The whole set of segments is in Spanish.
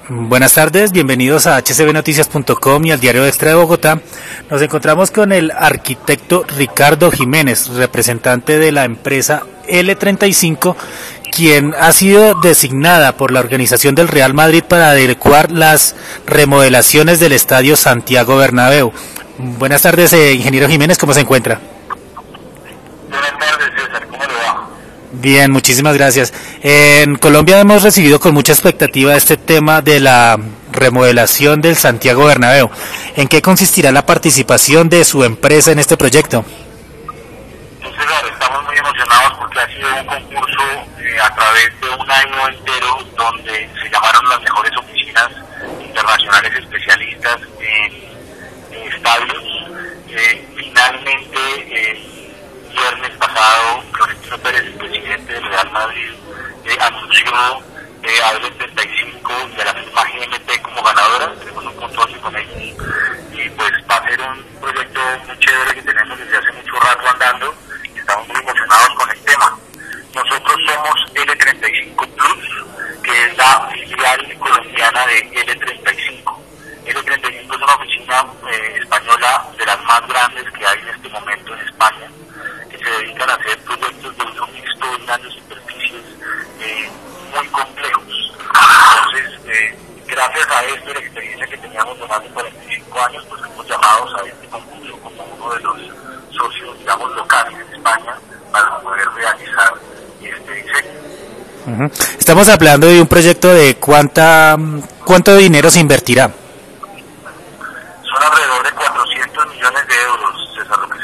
Buenas tardes, bienvenidos a hcbnoticias.com y al Diario Extra de Bogotá. Nos encontramos con el arquitecto Ricardo Jiménez, representante de la empresa L35, quien ha sido designada por la organización del Real Madrid para adecuar las remodelaciones del Estadio Santiago Bernabéu. Buenas tardes, ingeniero Jiménez, ¿cómo se encuentra? Buenas tardes, César, ¿cómo le va? Bien, muchísimas gracias. En Colombia hemos recibido con mucha expectativa este tema de la remodelación del Santiago Bernabéu. ¿En qué consistirá la participación de su empresa en este proyecto? Pues, César, estamos muy emocionados porque ha sido un concurso a través de un año entero donde se llamaron las mejores oficinas internacionales especialistas en estadios. Finalmente, viernes pasado, Florentino Pérez, el presidente del Real Madrid, anunció a L35 y a la misma GMT como ganadora. Tenemos un control con ellos y pues va a ser un proyecto muy chévere que tenemos desde hace mucho rato andando y estamos muy emocionados con el tema. Nosotros somos L35 Plus, que es la filial colombiana de L35. L35 es una oficina española de las más grandes que hay en este momento en España, que se dedican a hacer proyectos de uso mixto y grandes superficies muy complejos. Entonces, gracias a esto, la experiencia que teníamos de más de 45 años, pues fuimos llamados a este concurso como uno de los socios, digamos, locales en España para poder realizar este diseño. Estamos hablando de un proyecto de cuánto dinero se invertirá. Son alrededor de 400 millones de euros, César, lo que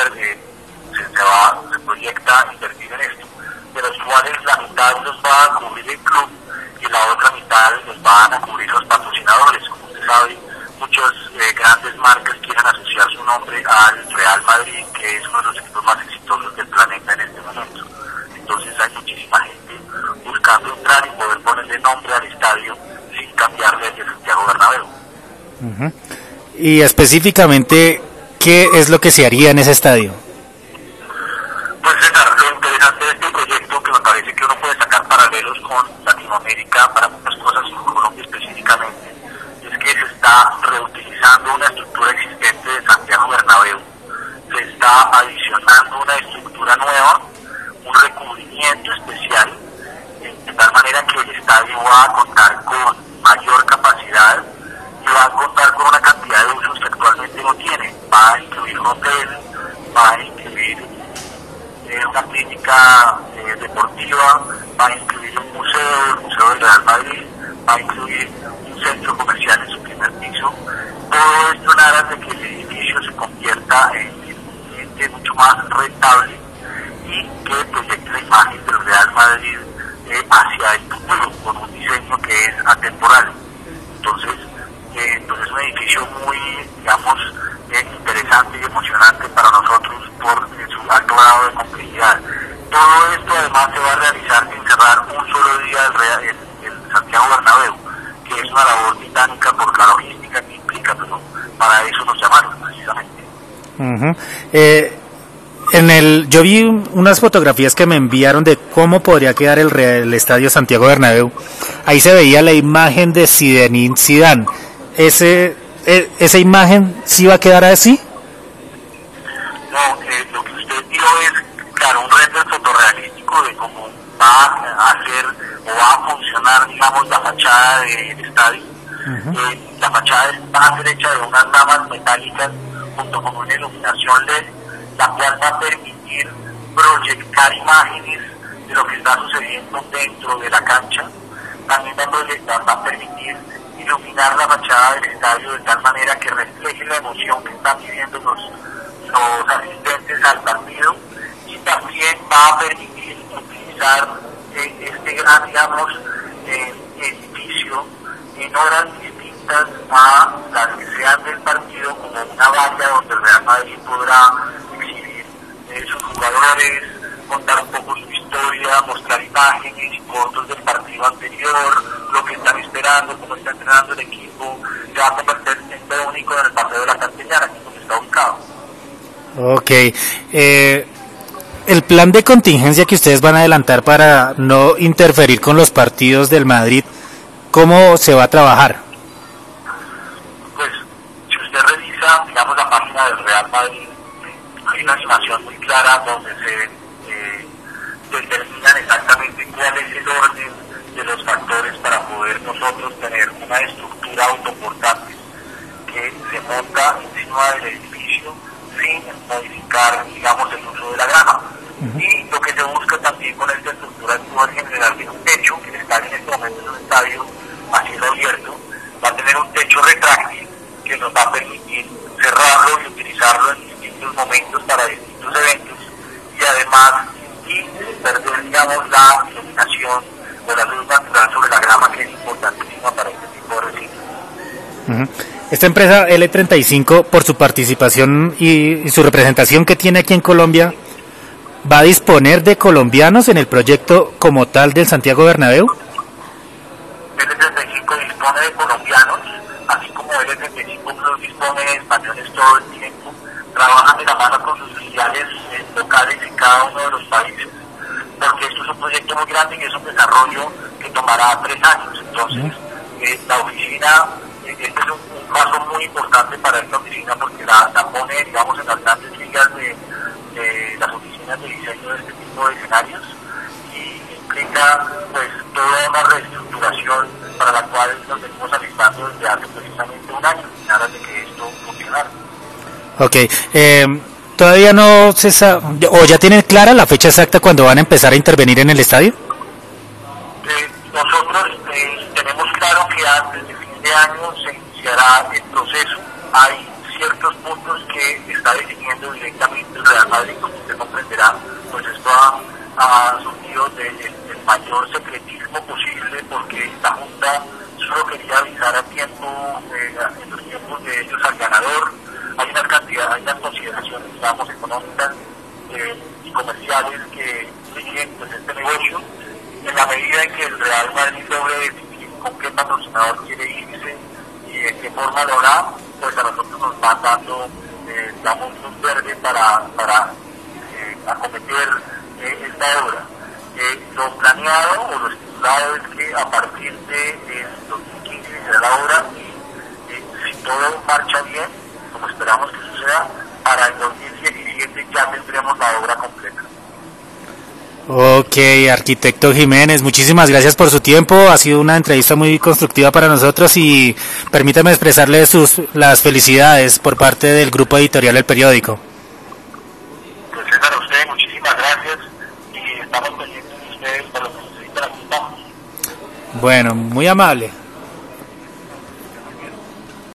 se proyecta invertir en esto, de los cuales la mitad los va a cubrir el club y la otra mitad los van a cubrir los patrocinadores. Como usted sabe, muchas grandes marcas quieren asociar su nombre al Real Madrid, que es uno de los equipos más exitosos del planeta en este momento. Entonces hay muchísima gente buscando entrar y poder ponerle nombre al estadio sin cambiarle el de Santiago Bernabéu. Y específicamente, ¿qué es lo que se haría en ese estadio? Pues César, lo interesante de este proyecto, que me parece que uno puede sacar paralelos con Latinoamérica para muchas cosas y con Colombia específicamente, es que se está reutilizando una estructura existente de Santiago Bernabéu, se está adicionando una estructura nueva, un recubrimiento especial, de tal manera que el estadio va a contar con mayor capacidad y va a contar con una cantidad de usos que actualmente no tiene. Va a incluir un hotel, va a incluir una clínica deportiva, va a incluir un museo, el Museo del Real Madrid, va a incluir un centro comercial en su primer piso. Todo esto en aras de que el edificio se convierta en un ente mucho más rentable y que proyecte la imagen del Real Madrid hacia el futuro, con un diseño que es atemporal. Entonces es un edificio muy, digamos, interesante y emocionante para nosotros por su alto grado de complejidad. Todo esto además se va a realizar sin cerrar un solo día el Santiago Bernabéu, que es una labor titánica por la logística que implica, pero para eso nos llamaron precisamente. Yo vi unas fotografías que me enviaron de cómo podría quedar el estadio Santiago Bernabéu. Ahí se veía la imagen de Zinedine Zidane. ¿Esa imagen sí va a quedar así? No, lo que usted vio es, claro, un render fotorrealístico de cómo va a hacer o va a funcionar, digamos, la fachada del estadio. La fachada va a ser hecha de unas ramas metálicas junto con una iluminación LED, la cual va a permitir proyectar imágenes de lo que está sucediendo dentro de la cancha. También va a permitir iluminar la fachada del estadio de tal manera que refleje la emoción que están viviendo los asistentes al partido, y también va a permitir utilizar este gran, digamos, edificio en horas distintas a las que sean del partido, como una valla donde el Real Madrid podrá exhibir sus jugadores, contar un poco su historia, mostrar imágenes y fotos del partido anterior, lo que están esperando, cómo está entrenando el equipo. Se va a convertir en lo único en el Paseo de la Castellana, que es donde está ubicado. Ok. El plan de contingencia que ustedes van a adelantar para no interferir con los partidos del Madrid, ¿cómo se va a trabajar? Pues, si usted revisa, digamos, la página del Real Madrid, hay una animación muy clara donde se determinan exactamente cuál es el orden de los factores para poder nosotros tener una estructura autoportante que se monta encima del edificio sin modificar, digamos, el uso de la grama. Y lo que se busca también con esta estructura es poder generar un techo, que está en este momento en un estadio a cielo abierto, va a tener un techo retráctil que nos va a permitir cerrarlo y utilizarlo en distintos momentos para distintos eventos, y además, y perder, digamos, la iluminación o la luz natural sobre la grama, que es importantísima para este tipo de residuos. Esta empresa L35, por su participación y su representación que tiene aquí en Colombia, ¿va a disponer de colombianos en el proyecto como tal del Santiago Bernabéu? L35 dispone de colombianos, así como L35 Plus dispone de españoles todo el tiempo. Trabajan de la mano con sus filiales locales en cada uno de los países, porque esto es un proyecto muy grande y es un desarrollo que tomará 3 años. Entonces, la oficina, este es un paso muy importante para esta oficina, porque la pone, digamos, en las grandes ligas de las oficinas de diseño de este tipo de escenarios, y implica, pues, toda una reestructuración para la cual nos venimos alistando desde hace precisamente un año, en aras de que esto funcionara. Ok, todavía no se sabe, o ya tienen clara la fecha exacta cuando van a empezar a intervenir en el estadio. Nosotros tenemos claro que antes de fin de año se iniciará el proceso. Hay ciertos puntos que está definiendo directamente el Real Madrid, como usted comprenderá, pues esto ha surgido del mayor secretismo posible, porque la Junta solo quería avisar a tiempo, en los tiempos de ellos, al ganador. Hay unas consideraciones, digamos, económicas y comerciales que rigen, pues, este negocio. En la medida en que el Real Madrid logre definir con qué patrocinador quiere irse y de qué forma lo hará, pues a nosotros nos van dando, digamos, luz verde para acometer esta obra. Lo planeado o lo estipulado es que a partir de 2015 será la obra, y si todo marcha bien, como esperamos que suceda, para el 2017 ya tendremos la obra completa. Ok, arquitecto Jiménez, muchísimas gracias por su tiempo. Ha sido una entrevista muy constructiva para nosotros y permítame expresarle las felicidades por parte del grupo editorial del periódico. Pues César, a usted muchísimas gracias y estamos pendientes de ustedes para lo que necesitan aquí. Bueno, muy amable.